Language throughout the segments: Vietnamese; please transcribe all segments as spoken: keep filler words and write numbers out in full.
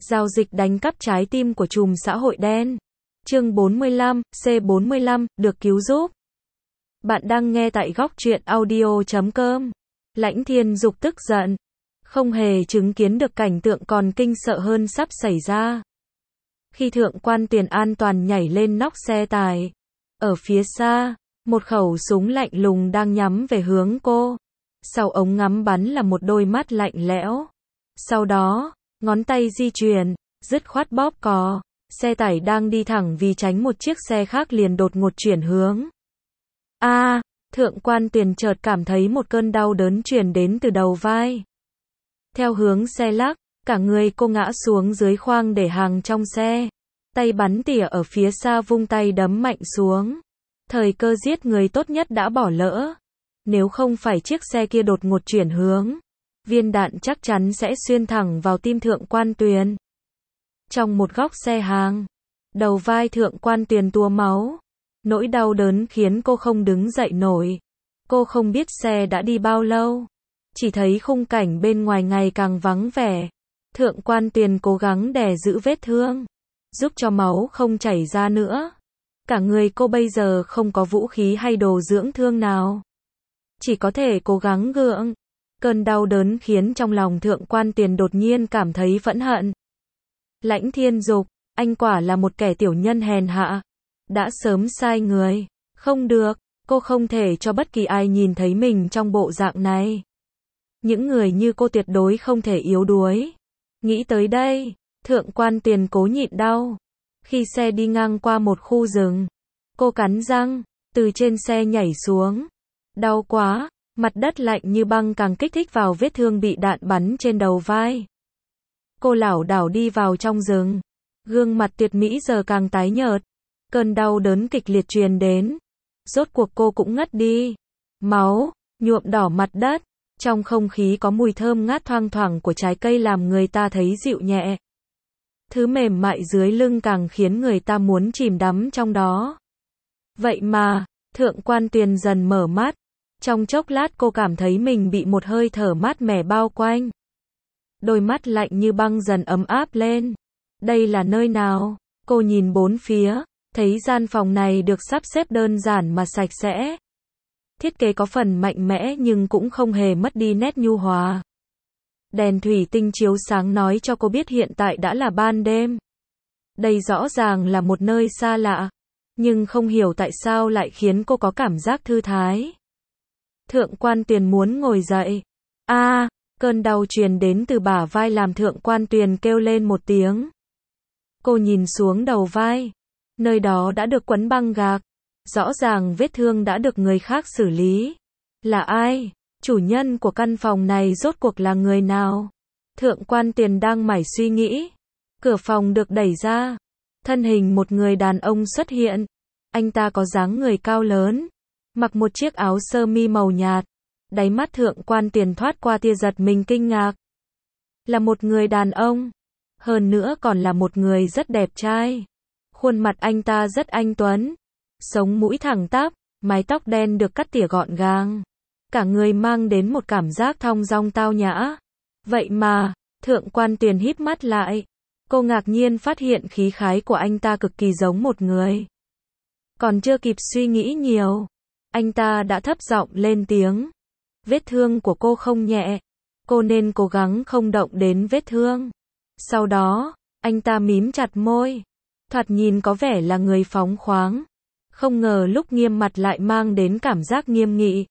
Giao dịch đánh cắp trái tim của trùm xã hội đen. Chương bốn mươi lăm, C bốn mươi lăm, được cứu giúp. Bạn đang nghe tại góc truyện audio chấm com. Lãnh Thiên Dục tức giận. Không hề chứng kiến được cảnh tượng còn kinh sợ hơn sắp xảy ra. Khi Thượng quan Tiền an toàn nhảy lên nóc xe tải. Ở phía xa, một khẩu súng lạnh lùng đang nhắm về hướng cô. Sau ống ngắm bắn là một đôi mắt lạnh lẽo. Sau đó, ngón tay di chuyển, dứt khoát bóp cò. Xe tải đang đi thẳng vì tránh một chiếc xe khác liền đột ngột chuyển hướng. A, à, Thượng quan Tiền chợt cảm thấy một cơn đau đớn truyền đến từ đầu vai. Theo hướng xe lắc, cả người cô ngã xuống dưới khoang để hàng trong xe. Tay bắn tỉa ở phía xa vung tay đấm mạnh xuống. Thời cơ giết người tốt nhất đã bỏ lỡ. Nếu không phải chiếc xe kia đột ngột chuyển hướng, viên đạn chắc chắn sẽ xuyên thẳng vào tim Thượng quan Tuyền. Trong một góc xe hàng, đầu vai Thượng quan Tuyền tua máu. Nỗi đau đớn khiến cô không đứng dậy nổi. Cô không biết xe đã đi bao lâu. Chỉ thấy khung cảnh bên ngoài ngày càng vắng vẻ. Thượng quan Tuyền cố gắng đè giữ vết thương, giúp cho máu không chảy ra nữa. Cả người cô bây giờ không có vũ khí hay đồ dưỡng thương nào. Chỉ có thể cố gắng gượng. Cơn đau đớn khiến trong lòng Thượng quan Tiền đột nhiên cảm thấy phẫn hận. Lãnh Thiên Dục, anh quả là một kẻ tiểu nhân hèn hạ. Đã sớm sai người. Không được, cô không thể cho bất kỳ ai nhìn thấy mình trong bộ dạng này. Những người như cô tuyệt đối không thể yếu đuối. Nghĩ tới đây, Thượng quan Tiền cố nhịn đau. Khi xe đi ngang qua một khu rừng, cô cắn răng, từ trên xe nhảy xuống. Đau quá, mặt đất lạnh như băng càng kích thích vào vết thương bị đạn bắn trên đầu vai. Cô lảo đảo đi vào trong rừng. Gương mặt tuyệt mỹ giờ càng tái nhợt. Cơn đau đớn kịch liệt truyền đến. Rốt cuộc cô cũng ngất đi. Máu nhuộm đỏ mặt đất. Trong không khí có mùi thơm ngát thoang thoảng của trái cây làm người ta thấy dịu nhẹ. Thứ mềm mại dưới lưng càng khiến người ta muốn chìm đắm trong đó. Vậy mà, Thượng quan Tuyền dần mở mắt. Trong chốc lát cô cảm thấy mình bị một hơi thở mát mẻ bao quanh. Đôi mắt lạnh như băng dần ấm áp lên. Đây là nơi nào? Cô nhìn bốn phía, thấy gian phòng này được sắp xếp đơn giản mà sạch sẽ. Thiết kế có phần mạnh mẽ nhưng cũng không hề mất đi nét nhu hòa. Đèn thủy tinh chiếu sáng nói cho cô biết hiện tại đã là ban đêm. Đây rõ ràng là một nơi xa lạ, nhưng không hiểu tại sao lại khiến cô có cảm giác thư thái. Thượng quan Tuyền muốn ngồi dậy. A, à, cơn đau truyền đến từ bả vai làm Thượng quan Tuyền kêu lên một tiếng. Cô nhìn xuống đầu vai. Nơi đó đã được quấn băng gạc. Rõ ràng vết thương đã được người khác xử lý. Là ai? Chủ nhân của căn phòng này rốt cuộc là người nào? Thượng quan Tiền đang mải suy nghĩ. Cửa phòng được đẩy ra. Thân hình một người đàn ông xuất hiện. Anh ta có dáng người cao lớn. Mặc một chiếc áo sơ mi màu nhạt. Đáy mắt Thượng quan Tiền thoát qua tia giật mình kinh ngạc. Là một người đàn ông. Hơn nữa còn là một người rất đẹp trai. Khuôn mặt anh ta rất anh tuấn. Sống mũi thẳng tắp, mái tóc đen được cắt tỉa gọn gàng. Cả người mang đến một cảm giác thong dong tao nhã. Vậy mà, Thượng quan Tiền híp mắt lại. Cô ngạc nhiên phát hiện khí khái của anh ta cực kỳ giống một người. Còn chưa kịp suy nghĩ nhiều, anh ta đã thấp giọng lên tiếng. Vết thương của cô không nhẹ. Cô nên cố gắng không động đến vết thương. Sau đó, anh ta mím chặt môi. Thoạt nhìn có vẻ là người phóng khoáng. Không ngờ lúc nghiêm mặt lại mang đến cảm giác nghiêm nghị.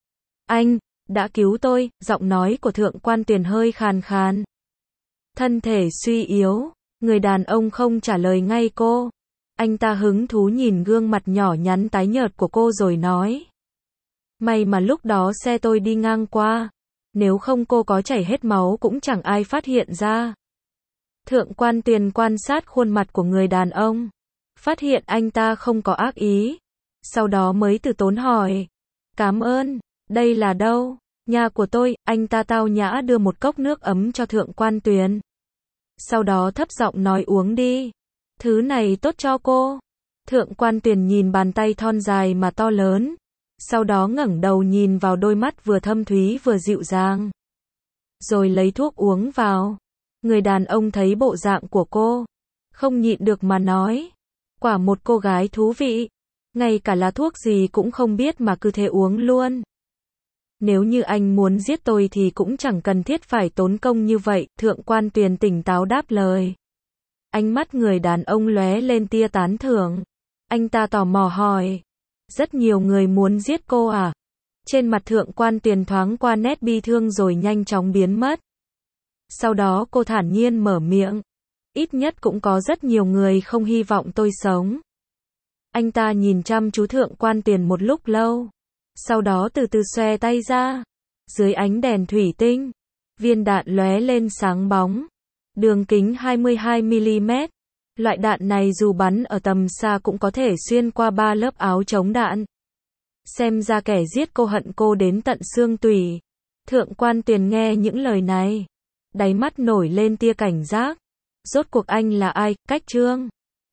Anh đã cứu tôi, giọng nói của Thượng quan Tuyền hơi khàn khàn. Thân thể suy yếu, người đàn ông không trả lời ngay cô. Anh ta hứng thú nhìn gương mặt nhỏ nhắn tái nhợt của cô rồi nói. May mà lúc đó xe tôi đi ngang qua. Nếu không cô có chảy hết máu cũng chẳng ai phát hiện ra. Thượng quan Tuyền quan sát khuôn mặt của người đàn ông. Phát hiện anh ta không có ác ý. Sau đó mới từ tốn hỏi. Cảm ơn, đây là đâu? Nhà của tôi. Anh ta tao nhã đưa một cốc nước ấm cho Thượng quan Tuyền. Sau đó thấp giọng nói uống đi. Thứ này tốt cho cô. Thượng quan Tuyền nhìn bàn tay thon dài mà to lớn. Sau đó ngẩng đầu nhìn vào đôi mắt vừa thâm thúy vừa dịu dàng. Rồi lấy thuốc uống vào. Người đàn ông thấy bộ dạng của cô, không nhịn được mà nói. Quả một cô gái thú vị. Ngay cả là thuốc gì cũng không biết mà cứ thế uống luôn. Nếu như anh muốn giết tôi thì cũng chẳng cần thiết phải tốn công như vậy, Thượng quan Tuyền tỉnh táo đáp lời. Ánh mắt người đàn ông lóe lên tia tán thưởng. Anh ta tò mò hỏi. Rất nhiều người muốn giết cô à? Trên mặt Thượng quan Tuyền thoáng qua nét bi thương rồi nhanh chóng biến mất. Sau đó cô thản nhiên mở miệng. Ít nhất cũng có rất nhiều người không hy vọng tôi sống. Anh ta nhìn chăm chú Thượng quan Tuyền một lúc lâu. Sau đó từ từ xòe tay ra. Dưới ánh đèn thủy tinh, viên đạn lóe lên sáng bóng. Đường kính hai mươi hai mi li mét. Loại đạn này dù bắn ở tầm xa cũng có thể xuyên qua ba lớp áo chống đạn. Xem ra kẻ giết cô hận cô đến tận xương tủy. Thượng quan Tuyền nghe những lời này, đáy mắt nổi lên tia cảnh giác. Rốt cuộc anh là ai? Cách Trương